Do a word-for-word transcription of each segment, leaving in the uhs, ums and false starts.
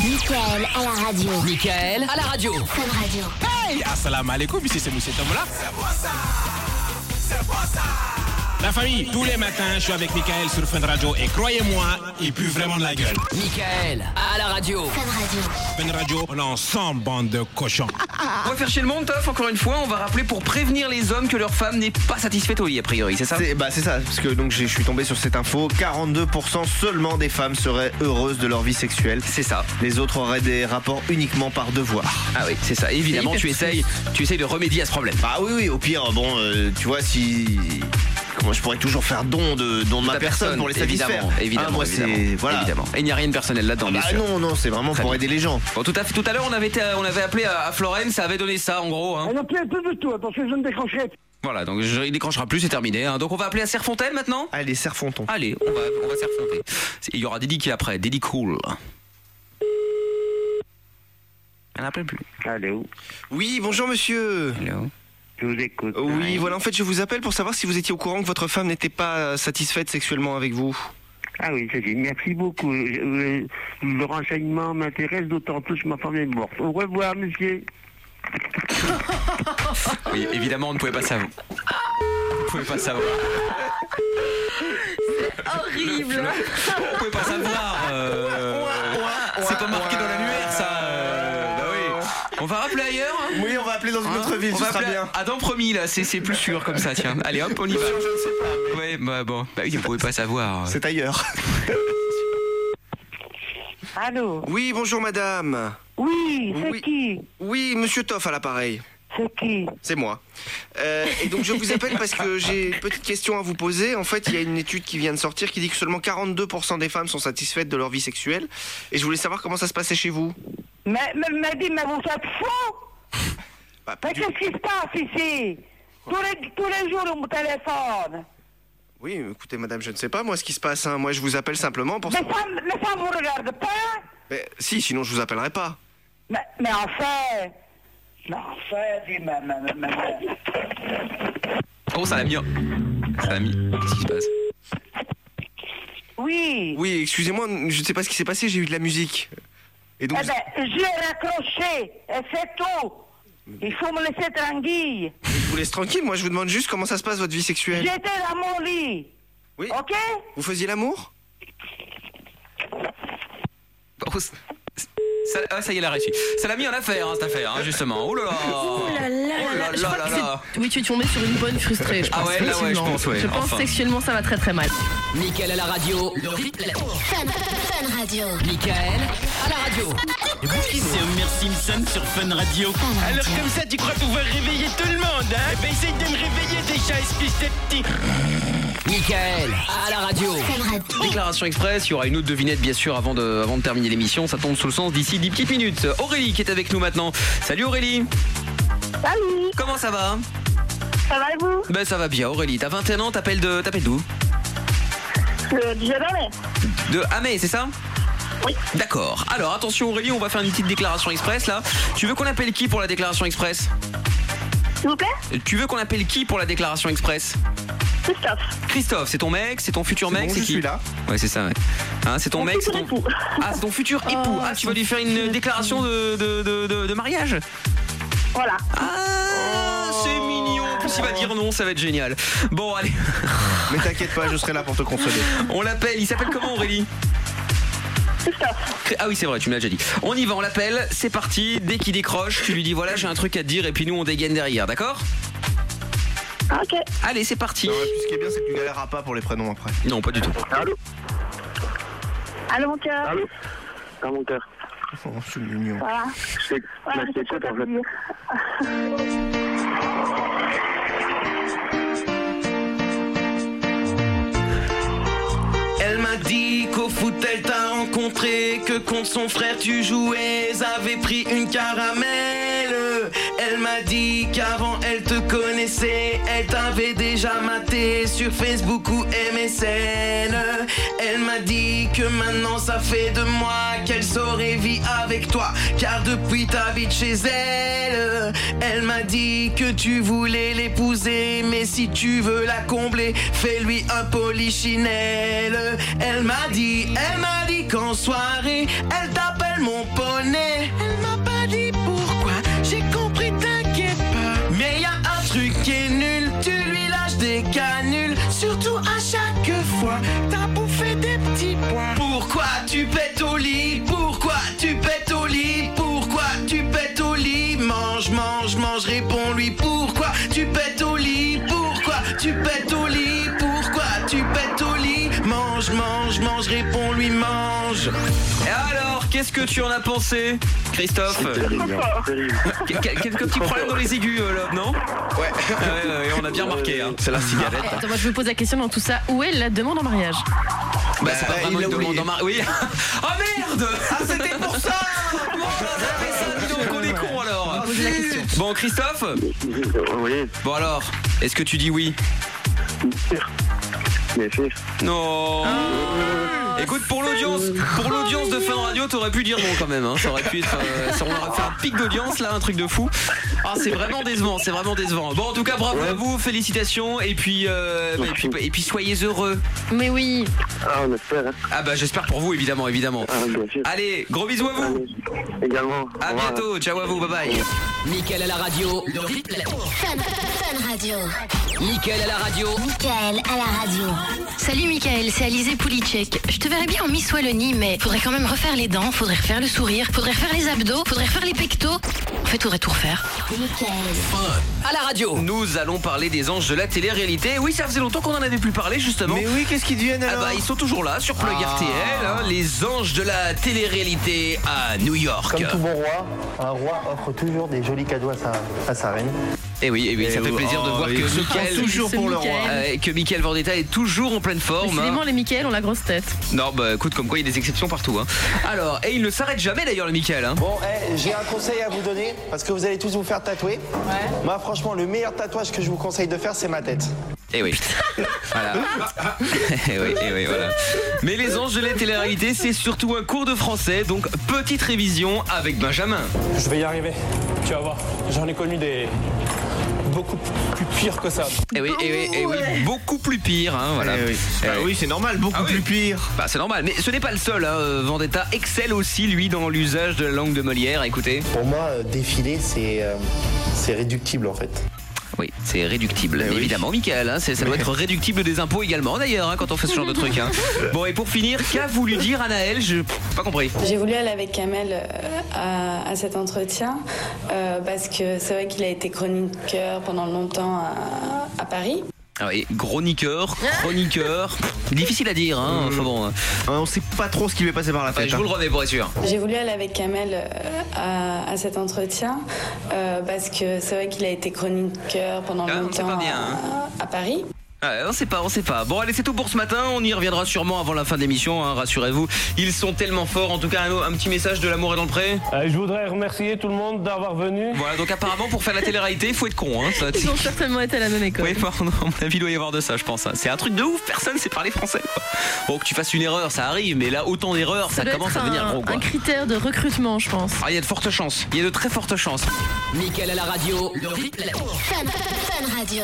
Michael à la radio. Michael à la radio. Fun Radio. Hey, assalamu alaikum, ici c'est Moussa Tomola. C'est moi ça, c'est moi ça. La famille, tous les matins, je suis avec Michael sur Fun Radio et croyez-moi, il pue vraiment de la gueule. Michael à la radio. Fun Radio. Fun Radio, on est ensemble, bande de cochons. On va faire chez le monde, Toff, encore une fois, on va rappeler pour prévenir les hommes que leur femme n'est pas satisfaite au lit, a priori, c'est ça? C'est, bah c'est ça, parce que donc je suis tombé sur cette info, quarante-deux pour cent seulement des femmes seraient heureuses de leur vie sexuelle. C'est ça. Les autres auraient des rapports uniquement par devoir. Ah oui, c'est ça. Évidemment, C'est tu essayes, tu essayes de remédier à ce problème. Ah oui, oui, au pire, bon, euh, tu vois, si... Comment je pourrais toujours faire don de, don de ma Ta personne, pour les satisfaire. Évidemment, évidemment, Ah, moi, évidemment, c'est... Voilà. évidemment. Et il n'y a rien de personnel là-dedans, bien Ah sûr. non, non, c'est vraiment Très pour bien. aider les gens. Bon, tout à fait. Tout à l'heure, on avait, été, on avait appelé à, à Florence, ça avait donné ça, en gros. Hein. Elle n'a plus un peu du tout, parce que je ne décrocherai pas. Voilà, donc je, il décrochera plus, c'est terminé. Hein. Donc on va appeler à Serfontaine maintenant. Allez, Serfonton. Allez, on va, on va Serfontaine. Il y aura Didi qui est après, Didi Cool. Elle n'appelle plus. Allô, Oui, bonjour monsieur. Hello. je vous écoute. Oui, voilà, en fait, je vous appelle pour savoir si vous étiez au courant que votre femme n'était pas satisfaite sexuellement avec vous. Ah oui, c'est dit. Merci beaucoup. Le, le renseignement m'intéresse, d'autant plus que ma femme est morte. Au revoir, monsieur. Oui, évidemment, on ne pouvait pas savoir. On ne pouvait pas savoir. Horrible. On ne pouvait pas savoir. euh, C'est pas marqué dans l'annuaire, ça. euh, Bah oui. On va rappeler ailleurs. Hein. Oui, on va appeler dans une Hein autre ville, on ce va sera appeler bien. Adam promis là, c'est, c'est plus sûr comme ça, tiens. Allez hop, on y va. Je ne sais pas. Ouais, bah bon. Bah oui, vous pouvez pas savoir. C'est ailleurs. Allô? Oui, bonjour madame. Oui, c'est Oui. qui? Oui, monsieur Toff à l'appareil. C'est qui? C'est moi. Euh, et donc je vous appelle parce que j'ai une petite question à vous poser. En fait, il y a une étude qui vient de sortir qui dit que seulement quarante-deux pour cent des femmes sont satisfaites de leur vie sexuelle. Et je voulais savoir comment ça se passait chez vous. Mais, mais, mais dis, mais vous êtes fous? Bah, pas Mais du- qu'est-ce qui se passe ici? Tous les, tous les jours, on me téléphone. Oui, écoutez madame, je ne sais pas moi ce qui se passe. Hein. Moi je vous appelle simplement pour... Mais ça, mais ça vous regarde pas? Mais, si, sinon je vous appellerai pas. Mais, mais enfin... Mais enfin, dis, mais, mais, mais, mais... Oh, ça l'a mis. Ça l'a mis. Qu'est-ce qui se passe? Oui. Oui, excusez-moi, je ne sais pas ce qui s'est passé, j'ai eu de la musique. Et donc... Eh ben, j'ai raccroché, et c'est tout. Il faut me laisser tranquille. Je vous laisse tranquille, moi je vous demande juste comment ça se passe votre vie sexuelle. J'étais dans mon lit. Oui. Ok? Vous faisiez l'amour? Oh, ça, ah, ça y est, elle a réussi. Ça l'a mis en affaire, hein, cette affaire, hein, justement. Oh là là. Oh là là, Oh là je là crois là que là. c'est- Oui, tu es tombé sur une bonne frustrée, je pense. Ah ouais, là, ouais, je effectivement. pense, ouais, Je pense enfin. sexuellement, ça va très très mal. Michael à la radio. Le replay. Fun, Fun Radio. Michael à la radio. C'est Homer Simpson sur Fun Radio. Alors comme ça, tu crois pouvoir réveiller tout le monde, hein? Eh ben essaye de me réveiller déjà, espèce de petit. Michael à la radio. Fun Radio. Déclaration express, il y aura une autre devinette bien sûr avant de, avant de terminer l'émission. Ça tombe sous le sens d'ici dix petites minutes. Aurélie qui est avec nous maintenant. Salut Aurélie. Salut, Comment ça va? ça va et vous? Ben ça va bien Aurélie. T'as vingt et un ans, t'appelles de, t'appelles d'où? Euh, jamais. De Amé, c'est ça? Oui. D'accord. Alors attention Aurélie, on va faire une petite déclaration express là. Tu veux qu'on appelle qui pour la déclaration express? S'il vous plaît? Tu veux qu'on appelle qui pour la déclaration express? Christophe. Christophe, c'est ton mec, c'est ton futur mec, bon, c'est je qui? suis là. Ouais, c'est ça, ouais. Hein, c'est ton Mon mec, c'est futur ton... époux. Ah, c'est ton futur époux. Ah, tu vas lui faire une déclaration de, de, de, de, de mariage? Voilà. Ah, c'est mignon. En plus, il va dire non, ça va être génial. Bon, allez, Mais t'inquiète pas, je serai là pour te consoler. on l'appelle. Il s'appelle comment, Aurélie? Christophe. Ah oui, c'est vrai, tu me l'as déjà dit. On y va, on l'appelle, c'est parti. Dès qu'il décroche, tu lui dis voilà, j'ai un truc à te dire, et puis nous, on dégaine derrière, d'accord? Ok. Allez, c'est parti. Non, et puis ce qui est bien, c'est que tu galéreras pas pour les prénoms après. Non, pas du tout. Allô? Allô, mon cœur. Allô? Dans mon cœur. Oh, c'est mignon. Voilà. C'est Voilà, bah, c'est c'est quoi ça en fait? dire. Elle m'a dit qu'au foot elle t'a rencontré, que contre son frère tu jouais, avait pris une caramel. Elle m'a dit qu'avant elle te connaissait, elle t'avait déjà maté sur Facebook ou M S N. Elle m'a dit que maintenant ça fait de moi qu'elle saurait vivre avec toi, car depuis t'habites chez elle. Elle m'a dit que tu voulais l'épouser, mais si tu veux la combler, fais-lui un polichinelle. Elle m'a dit, elle m'a dit qu'en soirée, elle t'appelle mon pote. qu'est-ce que tu en as pensé, Christophe? Quel- Quelques petits problèmes dans les aigus, euh, Lob, non? Ouais. Ah ouais, ouais, on a bien remarqué, hein. C'est la cigarette. Attends, moi je me pose la question dans tout ça. Où est la demande en mariage? Bah, c'est pas il vraiment l'a une demande oublié. en mariage. Oui. Oh merde! Ah, c'était pour ça! Bon, on a fait ça, dis donc, on est con alors. Poser la question. Bon, Christophe? Oui, Bon alors, est-ce que tu dis oui? bien sûr. Non. Écoute, pour l'audience, pour l'audience de Fun Radio, t'aurais pu dire non quand même. Hein. Ça aurait pu être, euh, ça aurait fait un pic d'audience là, un truc de fou. Ah, c'est vraiment décevant, c'est vraiment décevant. Bon, en tout cas, bravo à vous, félicitations, et puis, euh, et puis, et puis, soyez heureux. Mais oui. Ah, on espère. Hein. Ah bah, j'espère pour vous, évidemment, évidemment. Ah, bien sûr. Allez, gros bisous à vous. Également. À Au revoir. bientôt, ciao à vous, bye bye. Mickaël à la radio, le replay. Fun, Fun Radio. Mickaël à la radio. Mickaël à la radio. Salut Mickaël, c'est Alizé Pouliček. Je te verrais bien en Miss Wallonie, mais faudrait quand même refaire les dents, faudrait refaire le sourire, faudrait refaire les abdos, faudrait refaire les pectos. En fait, faudrait tout refaire. Mickaël. À la radio. Nous allons parler des anges de la télé-réalité. Oui, ça faisait longtemps qu'on en avait plus parlé, justement. Mais oui, qu'est-ce qu'ils deviennent Ah alors? bah ils sont toujours là sur Plug Ah. R T L, hein, les anges de la télé-réalité à New York. Comme tout bon roi, un roi offre toujours des jolis cadeaux à sa, à sa reine. Et oui, et oui, ça Et fait oui, plaisir de oh, voir il que se Mickaël, prend toujours C'est pour le roi. Mickaël. euh, que Mickaël Vendetta est toujours en pleine forme. Décidément, hein. les Mickaël ont la grosse tête. Non, bah écoute, comme quoi il y a des exceptions partout. Hein. Alors, et il ne s'arrête jamais d'ailleurs le Mickaël. Hein. Bon, eh, j'ai un conseil à vous donner, parce que vous allez tous vous faire tatouer. Moi, franchement, le meilleur tatouage que je vous conseille de faire, c'est ma tête. Et oui. Voilà. Et oui, et oui, voilà. Mais les anges de la télé-réalité, c'est surtout un cours de français, donc petite révision avec Benjamin. Je vais y arriver, tu vas voir. J'en ai connu des beaucoup plus pires que ça. Et oui, et oui, et oui, beaucoup plus pire, hein, voilà. Eh oui. Eh Bah oui. oui, c'est normal, beaucoup Ah oui. plus pire. Bah c'est normal, mais ce n'est pas le seul, hein. Vendetta excelle aussi lui dans l'usage de la langue de Molière, écoutez. Pour moi, euh, défiler, c'est euh, c'est réductible en fait. Oui, c'est réductible, Eh oui. évidemment, Mickaël, hein, c'est- ça doit être réductible des impôts également d'ailleurs, hein, quand on fait ce genre de truc. Hein. Bon, et pour finir, qu'a voulu dire Anaël? Je pff, pas compris. J'ai voulu aller avec Kamel euh, à, à cet entretien euh, parce que c'est vrai qu'il a été chroniqueur pendant longtemps à, à Paris. Ah oui, chroniqueur, chroniqueur, difficile à dire, hein, enfin bon. Hein, on sait pas trop ce qui lui est passé par la Enfin, tête. je vous le remets pour être sûr. J'ai voulu aller avec Kamel euh, à, à cet entretien euh, parce que c'est vrai qu'il a été chroniqueur pendant Ah, on sait longtemps pas bien, hein. à, à Paris. Ouais, on sait pas, on sait pas. Bon, allez, c'est tout pour ce matin. On y reviendra sûrement avant la fin de l'émission, hein, rassurez-vous. Ils sont tellement forts. En tout cas, un, un petit message de l'amour est dans le pré. Euh, je voudrais remercier tout le monde d'avoir venu. Voilà, donc apparemment, pour faire la télé-réalité, il faut être con. Hein, ça, Ils ont certainement été à la même école. oui, à mon avis, il doit y avoir de ça, je pense. hein. C'est un truc de ouf, personne sait parler français. Quoi. Bon, que tu fasses une erreur, ça arrive, mais là, autant d'erreurs, ça, doit commence être à devenir un, gros. Quoi. un critère de recrutement, je pense. Ah, il y a de fortes chances. Il y a de très fortes chances. Mickaël à la radio, le replay. Fun, Fun Radio.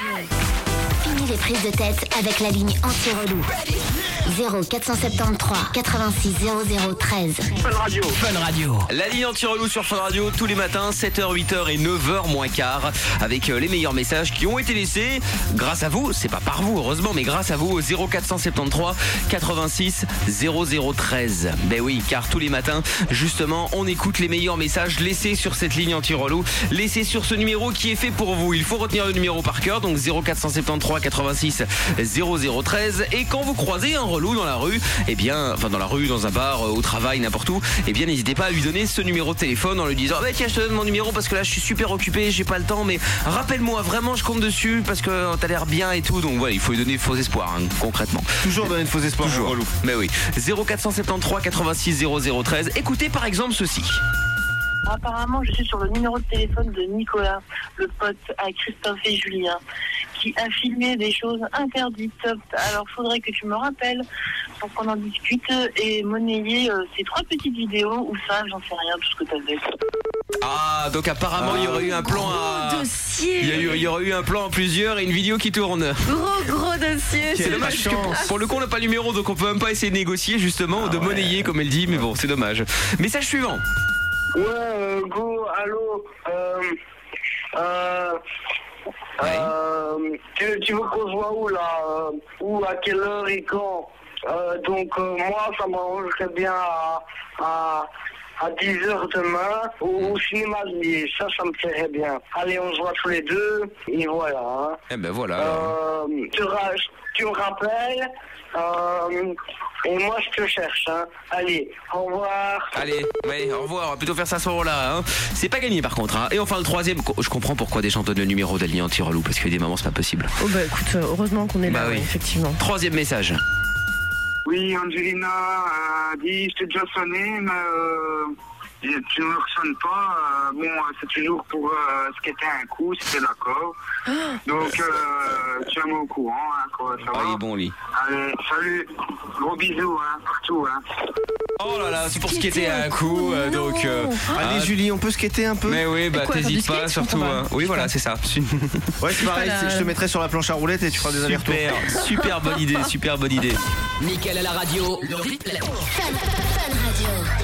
Fini les prises de tête avec la ligne anti-relou. zéro quatre cent soixante-treize quatre-vingt-six zéro zéro treize. Fun radio. Fun radio. La ligne anti-relou sur Fun Radio tous les matins, sept heures, huit heures et neuf heures moins quart, avec euh, les meilleurs messages qui ont été laissés grâce à vous, c'est pas par vous heureusement, mais grâce à vous au zéro quatre cent soixante-treize quatre-vingt-six zéro zéro treize. Ben oui, car tous les matins, justement, on écoute les meilleurs messages laissés sur cette ligne anti-relou, laissés sur ce numéro qui est fait pour vous. Il faut retenir le numéro par cœur, donc zéro quatre cent soixante-treize quatre-vingt-six zéro zéro treize. Et quand vous croisez un relou dans la rue, eh bien, enfin dans la rue, dans un bar, au travail, n'importe où, eh bien n'hésitez pas à lui donner ce numéro de téléphone en lui disant bah, tiens, je te donne mon numéro parce que là je suis super occupé, j'ai pas le temps, mais rappelle-moi, vraiment je compte dessus parce que t'as l'air bien et tout. Donc voilà, il faut lui donner faux espoir, hein, concrètement. Toujours donner de faux espoirs. Toujours. Relou. Mais oui. zéro quatre cent soixante-treize quatre-vingt-six zéro zéro treize. Écoutez par exemple ceci. Apparemment, je suis sur le numéro de téléphone de Nicolas, le pote à Christophe et Julien, qui a filmé des choses interdites. Alors, faudrait que tu me rappelles pour qu'on en discute et monnayer euh, ces trois petites vidéos ou ça, j'en sais rien, tout ce que t'avais. Ah, donc apparemment il y aurait eu un plan à... dossier. Il y, a eu, il y aurait eu un plan en plusieurs et une vidéo qui tourne. Gros gros dossier. C'est dommage parce que pour le coup on n'a pas le numéro, donc on peut même pas essayer de négocier justement ou de monnayer comme elle dit, mais bon c'est dommage. Message suivant. Ouais, euh, go, allô, euh, euh, euh, tu, tu veux qu'on se voit où, là, euh, où, à quelle heure et quand, euh, donc, euh, moi, ça m'arrangerait bien à, à, à dix heures demain au, au cinéma de Liège. Ça, ça me plairait bien. Allez, on se voit tous les deux et voilà. Hein. Eh ben voilà. Euh, tu, ra- tu me rappelles euh, et moi je te cherche. Hein. Allez, au revoir. Allez, ouais, au revoir. On va plutôt faire ça à ce moment-là. Hein. C'est pas gagné par contre. Hein. Et enfin le troisième, je comprends pourquoi des gens donnent le numéro d'Aline Anti-Relou, parce que des moments c'est pas possible. Oh bah écoute, heureusement qu'on est là, Bah oui. ouais, effectivement. Troisième message. Oui, Angelina a dit, je t'ai déjà sonné, mais euh, tu ne me ressonnes pas. Euh, bon, c'est toujours pour euh, ce qu'était un coup, c'était d'accord. Donc, euh, tu es au courant, hein, quoi, ça va. Ah, il est bon, lui. Allez, salut, gros bisous, hein, partout, hein. Oh là là, c'est pour skater à un coup, euh, donc... Euh, Allez, hein. Julie, on peut skater un peu? Mais oui, bah quoi, t'hésites faire du pas, skate, surtout. Hein. Oui, voilà, c'est ça. Ouais, c'est pareil, c'est- je te mettrai sur la planche à roulettes et tu feras des allers-retours. Super, super bonne idée, super bonne idée. Mickaël à la radio, le replay. Fun Radio.